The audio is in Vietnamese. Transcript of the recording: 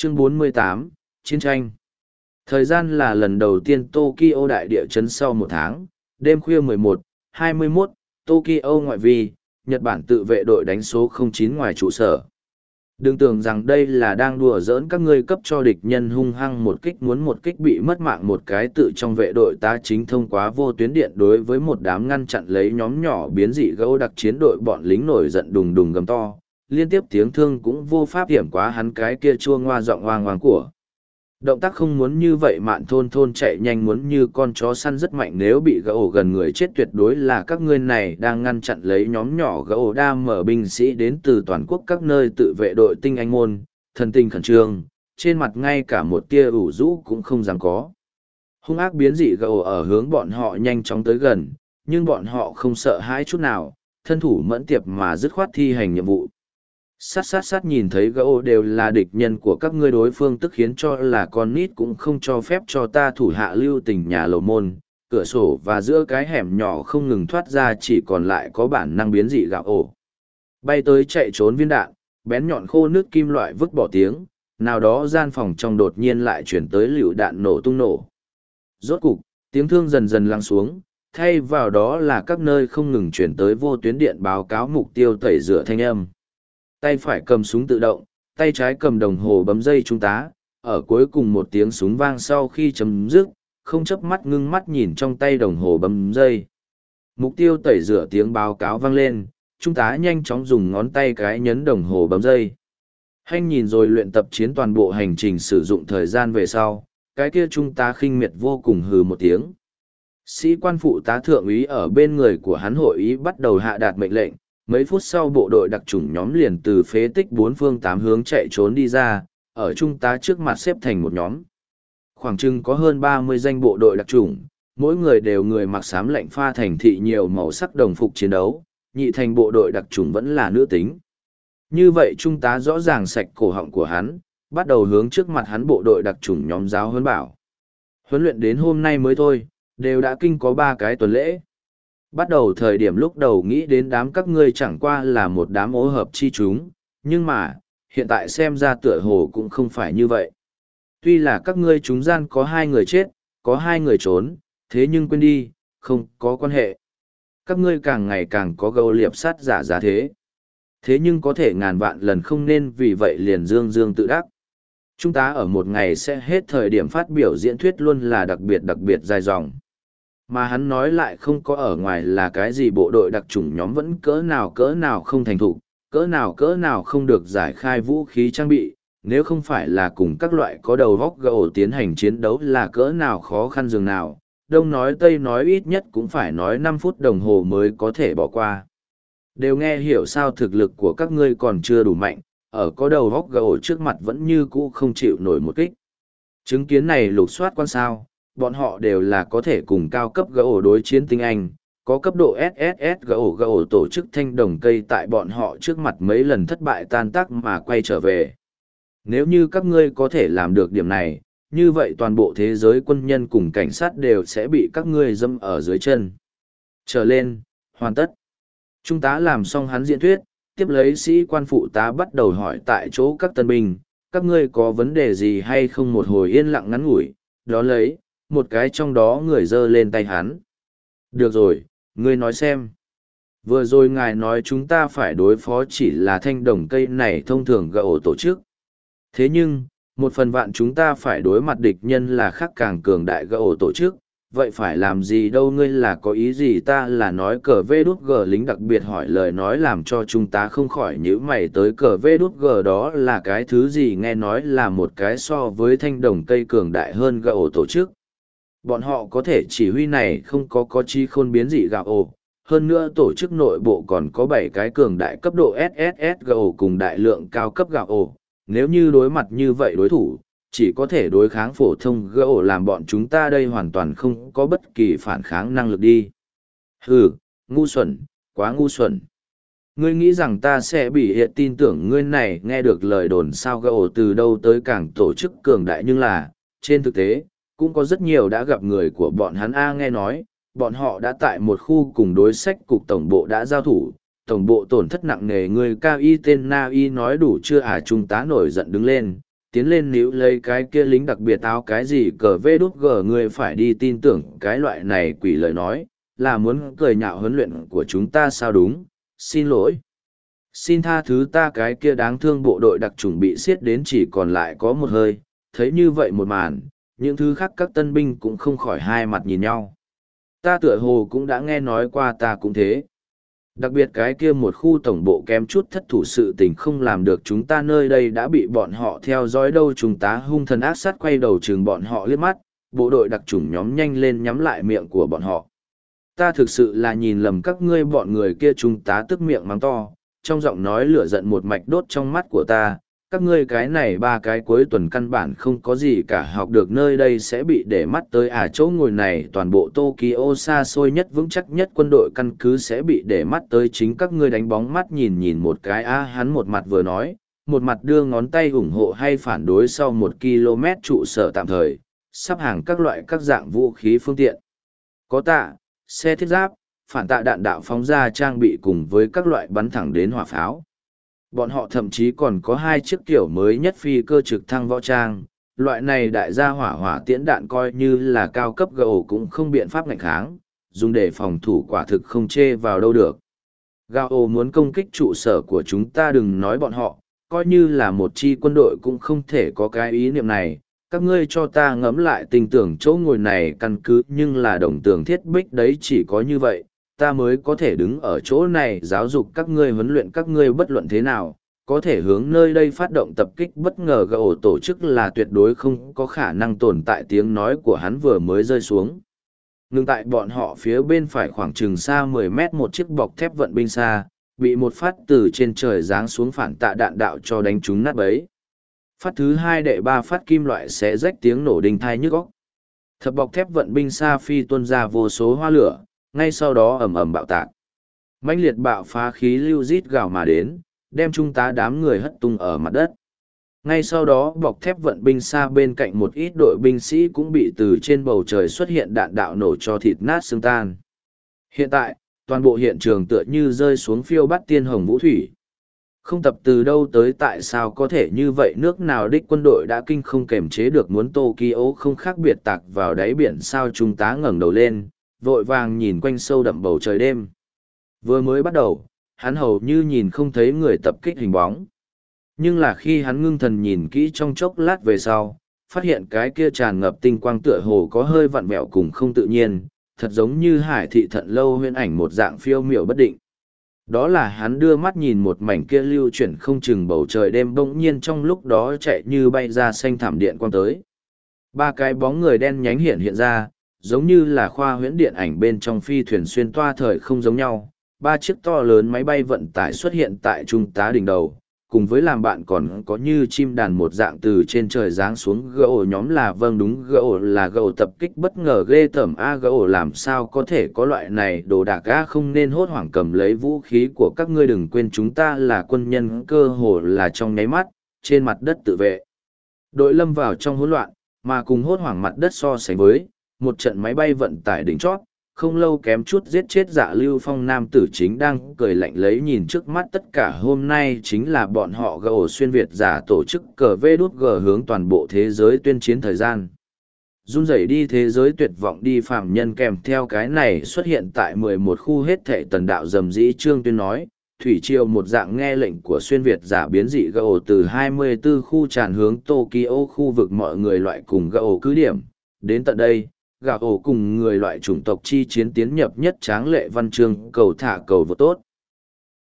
Chương 48, Chiến tranh. Thời gian là lần đầu tiên Tokyo đại địa chấn sau một tháng, đêm khuya 11:21, Tokyo ngoại vi, Nhật Bản tự vệ đội đánh số 09 ngoài trụ sở. Đừng tưởng rằng đây là đang đùa giỡn các ngươi cấp cho địch nhân hung hăng một kích muốn một kích bị mất mạng một cái tự trong vệ đội ta chính thông qua vô tuyến điện đối với một đám ngăn chặn lấy nhóm nhỏ biến dị gấu đặc chiến đội bọn lính nổi giận đùng đùng gầm to, liên tiếp tiếng thương cũng vô pháp hiểm quá hắn cái kia chua ngoa giọng oang oang của. Động tác không muốn như vậy mạn thôn thôn chạy nhanh muốn như con chó săn rất mạnh nếu bị gấu gần người chết tuyệt đối là các ngươi này đang ngăn chặn lấy nhóm nhỏ gấu đa mở binh sĩ đến từ toàn quốc các nơi tự vệ đội tinh anh môn, thần tinh khẩn trương, trên mặt ngay cả một tia ủ rũ cũng không dám có. Hung ác biến dị gấu ở hướng bọn họ nhanh chóng tới gần, nhưng bọn họ không sợ hãi chút nào, thân thủ mẫn tiệp mà dứt khoát thi hành nhiệm vụ. Sát nhìn thấy gấu đều là địch nhân của các ngươi đối phương tức khiến cho là con nít cũng không cho phép cho ta thủ hạ lưu tình nhà lầu môn, cửa sổ và giữa cái hẻm nhỏ không ngừng thoát ra chỉ còn lại có bản năng biến dị gạo ổ. Bay tới chạy trốn viên đạn, bén nhọn khô nước kim loại vứt bỏ tiếng, nào đó gian phòng trong đột nhiên lại chuyển tới lựu đạn nổ tung nổ. Rốt cục, tiếng thương dần dần lắng xuống, thay vào đó là các nơi không ngừng chuyển tới vô tuyến điện báo cáo mục tiêu tẩy rửa thanh âm. Tay phải cầm súng tự động, tay trái cầm đồng hồ bấm dây trung tá, ở cuối cùng một tiếng súng vang sau khi chấm dứt, không chớp mắt ngưng mắt nhìn trong tay đồng hồ bấm dây. Mục tiêu tẩy rửa tiếng báo cáo vang lên, trung tá nhanh chóng dùng ngón tay cái nhấn đồng hồ bấm dây. Hanh nhìn rồi luyện tập chiến toàn bộ hành trình sử dụng thời gian về sau, cái kia trung tá khinh miệt vô cùng hừ một tiếng. Sĩ quan phụ tá thượng úy ở bên người của hắn hội ý bắt đầu hạ đạt mệnh lệnh. Mấy phút sau bộ đội đặc chủng nhóm liền từ phế tích bốn phương tám hướng chạy trốn đi ra, ở trung tá trước mặt xếp thành một nhóm. Khoảng chừng có hơn 30 danh bộ đội đặc chủng, mỗi người đều người mặc xám lạnh pha thành thị nhiều màu sắc đồng phục chiến đấu, nhị thành bộ đội đặc chủng vẫn là nữ tính. Như vậy trung tá rõ ràng sạch cổ họng của hắn, bắt đầu hướng trước mặt hắn bộ đội đặc chủng nhóm giáo huấn bảo. Huấn luyện đến hôm nay mới thôi, đều đã kinh có 3 cái tuần lễ. Bắt đầu thời điểm lúc đầu nghĩ đến đám các ngươi chẳng qua là một đám ố hợp chi chúng, nhưng mà, hiện tại xem ra tựa hồ cũng không phải như vậy. Tuy là các ngươi chúng gian có 2 người chết, có 2 người trốn, thế nhưng quên đi, không có quan hệ. Các ngươi càng ngày càng có gâu liệp sát giả giá thế. Thế nhưng có thể ngàn vạn lần không nên vì vậy liền dương dương tự đắc. Chúng ta ở một ngày sẽ hết thời điểm phát biểu diễn thuyết luôn là đặc biệt dài dòng. Mà hắn nói lại không có ở ngoài là cái gì bộ đội đặc chủng nhóm vẫn cỡ nào không thành thục, cỡ nào không được giải khai vũ khí trang bị, nếu không phải là cùng các loại có đầu vóc gậu tiến hành chiến đấu là cỡ nào khó khăn dường nào, đông nói tây nói ít nhất cũng phải nói 5 phút đồng hồ mới có thể bỏ qua. Đều nghe hiểu sao thực lực của các ngươi còn chưa đủ mạnh, ở có đầu vóc gậu trước mặt vẫn như cũ không chịu nổi một kích. Chứng kiến này lục soát quan sao. Bọn họ đều là có thể cùng cao cấp gỗ đối chiến tinh anh, có cấp độ SSS gỗ tổ chức thanh đồng cây tại bọn họ trước mặt mấy lần thất bại tan tác mà quay trở về. Nếu như các ngươi có thể làm được điểm này, như vậy toàn bộ thế giới quân nhân cùng cảnh sát đều sẽ bị các ngươi dâm ở dưới chân. Trở lên, hoàn tất. Trung tá làm xong hắn diễn thuyết, tiếp lấy sĩ quan phụ tá bắt đầu hỏi tại chỗ các tân binh, các ngươi có vấn đề gì hay không một hồi yên lặng ngắn ngủi, đó lấy một cái trong đó người giơ lên tay hắn. Được rồi, ngươi nói xem. Vừa rồi ngài nói chúng ta phải đối phó chỉ là thanh đồng cây này thông thường gậu tổ chức. Thế nhưng, một phần vạn chúng ta phải đối mặt địch nhân là khác càng cường đại gậu tổ chức. Vậy phải làm gì đâu ngươi là có ý gì ta là nói cờ vê đút gờ lính đặc biệt hỏi lời nói làm cho chúng ta không khỏi nhíu mày tới cờ vê đút gờ đó là cái thứ gì nghe nói là một cái so với thanh đồng cây cường đại hơn gậu tổ chức. Bọn họ có thể chỉ huy này không có chi khôn biến dị gạo ồ. Hơn nữa tổ chức nội bộ còn có 7 cái cường đại cấp độ SSS gạo cùng đại lượng cao cấp gạo ồ. Nếu như đối mặt như vậy đối thủ, chỉ có thể đối kháng phổ thông gạo làm bọn chúng ta đây hoàn toàn không có bất kỳ phản kháng năng lực đi. Hừ, ngu xuẩn, quá ngu xuẩn. Ngươi nghĩ rằng ta sẽ bị hiện tin tưởng ngươi này nghe được lời đồn sao gạo từ đâu tới càng tổ chức cường đại nhưng là, trên thực tế, cũng có rất nhiều đã gặp người của bọn hắn nghe nói, bọn họ đã tại một khu cùng đối sách cục tổng bộ đã giao thủ, tổng bộ tổn thất nặng nề người cao y tên Na Y nói đủ chưa trung tá nổi giận đứng lên, tiến lên níu lấy cái kia lính đặc biệt áo cái gì cờ vê đút gờ người phải đi tin tưởng cái loại này quỷ lời nói, là muốn cười nhạo huấn luyện của chúng ta sao đúng, xin lỗi. Xin tha thứ ta cái kia đáng thương bộ đội đặc chủng bị xiết đến chỉ còn lại có một hơi, thấy như vậy một màn, những thứ khác các tân binh cũng không khỏi hai mặt nhìn nhau. Ta tựa hồ cũng đã nghe nói qua ta cũng thế. Đặc biệt cái kia một khu tổng bộ kém chút thất thủ sự tình không làm được chúng ta nơi đây đã bị bọn họ theo dõi đâu chúng ta hung thần ác sát quay đầu chừng bọn họ liếc mắt, bộ đội đặc chủng nhóm nhanh lên nhắm lại miệng của bọn họ. Ta thực sự là nhìn lầm các ngươi bọn người kia chúng ta tức miệng mắng to, trong giọng nói lửa giận một mạch đốt trong mắt của ta, các ngươi cái này ba cái cuối tuần căn bản không có gì cả học được nơi đây sẽ bị để mắt tới chỗ ngồi này toàn bộ Tokyo xa xôi nhất vững chắc nhất quân đội căn cứ sẽ bị để mắt tới chính các ngươi đánh bóng mắt nhìn nhìn một cái hắn một mặt vừa nói, một mặt đưa ngón tay ủng hộ hay phản đối sau 1 km trụ sở tạm thời, sắp hàng các loại các dạng vũ khí phương tiện. Có tạ, xe thiết giáp, phản tạ đạn đạo phóng ra trang bị cùng với các loại bắn thẳng đến hỏa pháo. Bọn họ thậm chí còn có 2 chiếc kiểu mới nhất phi cơ trực thăng võ trang, loại này đại gia hỏa tiễn đạn coi như là cao cấp gạo cũng không biện pháp ngạnh kháng, dùng để phòng thủ quả thực không chê vào đâu được. Gao muốn công kích trụ sở của chúng ta đừng nói bọn họ, coi như là một chi quân đội cũng không thể có cái ý niệm này. Các ngươi cho ta ngẫm lại tình tưởng chỗ ngồi này căn cứ nhưng là đồng tường thiết bích đấy chỉ có như vậy, ta mới có thể đứng ở chỗ này giáo dục các ngươi huấn luyện các ngươi bất luận thế nào, có thể hướng nơi đây phát động tập kích bất ngờ gạo tổ chức là tuyệt đối không có khả năng tồn tại tiếng nói của hắn vừa mới rơi xuống. Ngừng tại bọn họ phía bên phải khoảng chừng xa 10 mét một chiếc bọc thép vận binh xa, bị một phát từ trên trời giáng xuống phản tạ đạn đạo cho đánh trúng nát bấy. Phát thứ 2 đệ 3 phát kim loại sẽ rách tiếng nổ đinh thai nhức óc. Thập bọc thép vận binh xa phi tuôn ra vô số hoa lửa, ngay sau đó ầm ầm bạo tạc. Mãnh liệt bạo phá khí lưu rít gào mà đến, đem trung tá đám người hất tung ở mặt đất. Ngay sau đó bọc thép vận binh xa bên cạnh một ít đội binh sĩ cũng bị từ trên bầu trời xuất hiện đạn đạo nổ cho thịt nát xương tan. Hiện tại, toàn bộ hiện trường tựa như rơi xuống phiêu bát tiên hồng vũ thủy. Không tập từ đâu tới tại sao có thể như vậy nước nào đích quân đội đã kinh không kềm chế được muốn Tokyo không khác biệt tạc vào đáy biển sao trung tá ngẩng đầu lên, vội vàng nhìn quanh sâu đậm bầu trời đêm. Vừa mới bắt đầu, hắn hầu như nhìn không thấy người tập kích hình bóng. Nhưng là khi hắn ngưng thần nhìn kỹ trong chốc lát về sau, phát hiện cái kia tràn ngập tinh quang tựa hồ có hơi vặn vẹo cùng không tự nhiên, thật giống như hải thị thận lâu huyễn ảnh một dạng phiêu miểu bất định. Đó là hắn đưa mắt nhìn một mảnh kia lưu chuyển không chừng bầu trời đêm bỗng nhiên trong lúc đó chạy như bay ra xanh thảm điện quang tới. 3 cái bóng người đen nhánh hiện ra, giống như là khoa huyễn điện ảnh bên trong phi thuyền xuyên toa thời không giống nhau. 3 chiếc to lớn máy bay vận tải xuất hiện tại trung tá đỉnh đầu, cùng với làm bạn còn có như chim đàn một dạng từ trên trời giáng xuống gỗ nhóm là vâng đúng gỗ là gỗ tập kích bất ngờ ghê tởm gỗ làm sao có thể có loại này đồ đạc không nên hốt hoảng cầm lấy vũ khí của các ngươi đừng quên chúng ta là quân nhân cơ hồ là trong nháy mắt, trên mặt đất tự vệ. Đội lâm vào trong hỗn loạn, mà cùng hốt hoảng mặt đất so sánh với, một trận máy bay vận tải đỉnh chót, không lâu kém chút giết chết Dạ Lưu Phong nam tử chính đang cười lạnh lấy nhìn trước mắt tất cả hôm nay chính là bọn họ gỗ xuyên Việt giả tổ chức cờ vê đút g hướng toàn bộ thế giới tuyên chiến thời gian. Run rẩy đi thế giới tuyệt vọng đi phạm nhân kèm theo cái này xuất hiện tại 11 khu hết thệ tần đạo dầm dĩ trương tuyên nói, thủy triều một dạng nghe lệnh của xuyên Việt giả biến dị gỗ từ 24 khu tràn hướng Tokyo khu vực mọi người loại cùng gỗ cứ điểm, đến tận đây. Gạo ổ cùng người loại chủng tộc chi chiến tiến nhập nhất tráng lệ văn chương cầu thả cầu vô tốt.